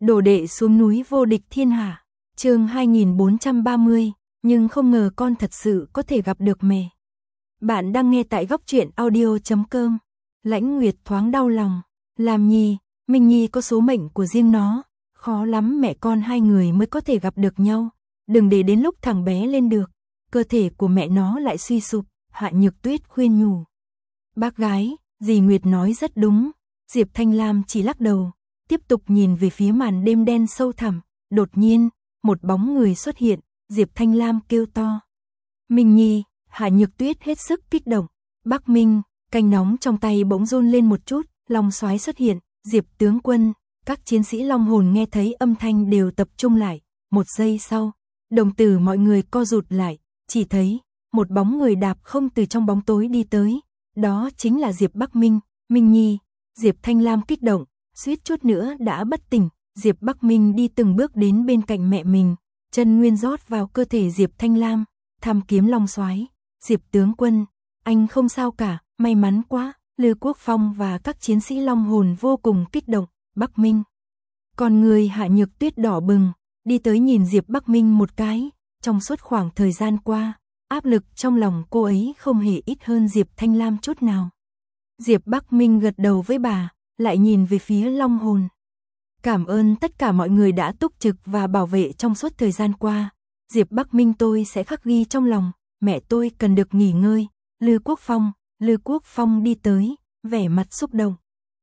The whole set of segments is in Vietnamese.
Đồ đệ xuống núi vô địch thiên hạ. Chương 2430, nhưng không ngờ con thật sự có thể gặp được mẹ. Bạn đang nghe tại góc truyện audio.com. Lãnh Nguyệt thoáng đau lòng, làm nhi, Minh Nhi có số mệnh của riêng nó, khó lắm mẹ con hai người mới có thể gặp được nhau, đừng để đến lúc thằng bé lên được, cơ thể của mẹ nó lại suy sụp. Hạ Nhược Tuyết khuyên nhủ. Bác gái, dì Nguyệt nói rất đúng. Diệp Thanh Lam chỉ lắc đầu, tiếp tục nhìn về phía màn đêm đen sâu thẳm. Đột nhiên, một bóng người xuất hiện, Diệp Thanh Lam kêu to. Minh Nhi. Hạ Nhược Tuyết hết sức kích động. Bắc Minh, canh nóng trong tay bỗng run lên một chút, Long Soái xuất hiện. Diệp tướng quân. Các chiến sĩ Long hồn nghe thấy âm thanh đều tập trung lại. Một giây sau, đồng tử mọi người co rụt lại, chỉ thấy một bóng người đạp không từ trong bóng tối đi tới. Đó chính là Diệp Bắc Minh. Minh Nhi. Diệp Thanh Lam kích động, suýt chút nữa đã bất tỉnh. Diệp Bắc Minh đi từng bước đến bên cạnh mẹ mình, chân nguyên rót vào cơ thể Diệp Thanh Lam, thăm kiếm Long Soái. Diệp tướng quân, anh không sao cả, may mắn quá. Lư Quốc Phong và các chiến sĩ Long hồn vô cùng kích động. Bắc Minh. Con người Hạ Nhược Tuyết đỏ bừng, đi tới nhìn Diệp Bắc Minh một cái. Trong suốt khoảng thời gian qua, áp lực trong lòng cô ấy không hề ít hơn Diệp Thanh Lam chút nào. Diệp Bắc Minh gật đầu với bà, lại nhìn về phía Long hồn. Cảm ơn tất cả mọi người đã túc trực và bảo vệ trong suốt thời gian qua. Diệp Bắc Minh tôi sẽ khắc ghi trong lòng, mẹ tôi cần được nghỉ ngơi. Lư Quốc Phong đi tới, vẻ mặt xúc động.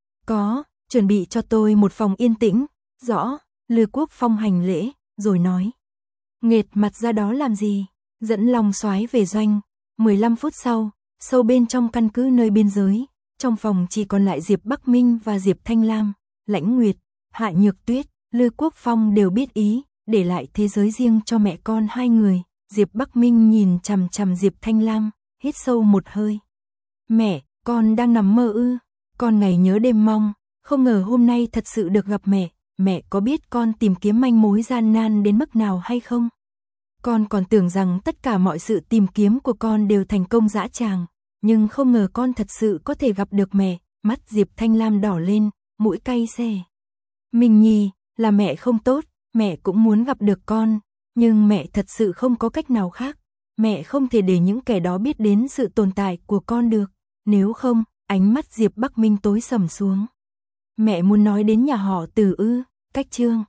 Có, chuẩn bị cho tôi một phòng yên tĩnh. Rõ. Lư Quốc Phong hành lễ, rồi nói. Nghệt mặt ra đó làm gì? Dẫn Long Soái về doanh. 15 phút sau, sâu bên trong căn cứ nơi biên giới, trong phòng chỉ còn lại Diệp Bắc Minh và Diệp Thanh Lam. Lãnh Nguyệt, Hạ Nhược Tuyết, Lư Quốc Phong đều biết ý, để lại thế giới riêng cho mẹ con hai người. Diệp Bắc Minh nhìn chằm chằm Diệp Thanh Lam, hít sâu một hơi. Mẹ, con đang nằm mơ ư? Con ngày nhớ đêm mong, không ngờ hôm nay thật sự được gặp mẹ. Mẹ có biết con tìm kiếm manh mối gian nan đến mức nào hay không? Con còn tưởng rằng tất cả mọi sự tìm kiếm của con đều thành công dã tràng, nhưng không ngờ con thật sự có thể gặp được mẹ. Mắt Diệp Thanh Lam đỏ lên, mũi cay xè. Minh Nhi, là mẹ không tốt, mẹ cũng muốn gặp được con, nhưng mẹ thật sự không có cách nào khác. Mẹ không thể để những kẻ đó biết đến sự tồn tại của con được, nếu không. Ánh mắt Diệp Bắc Minh tối sầm xuống. Mẹ muốn nói đến nhà họ Từ ư? Cách chương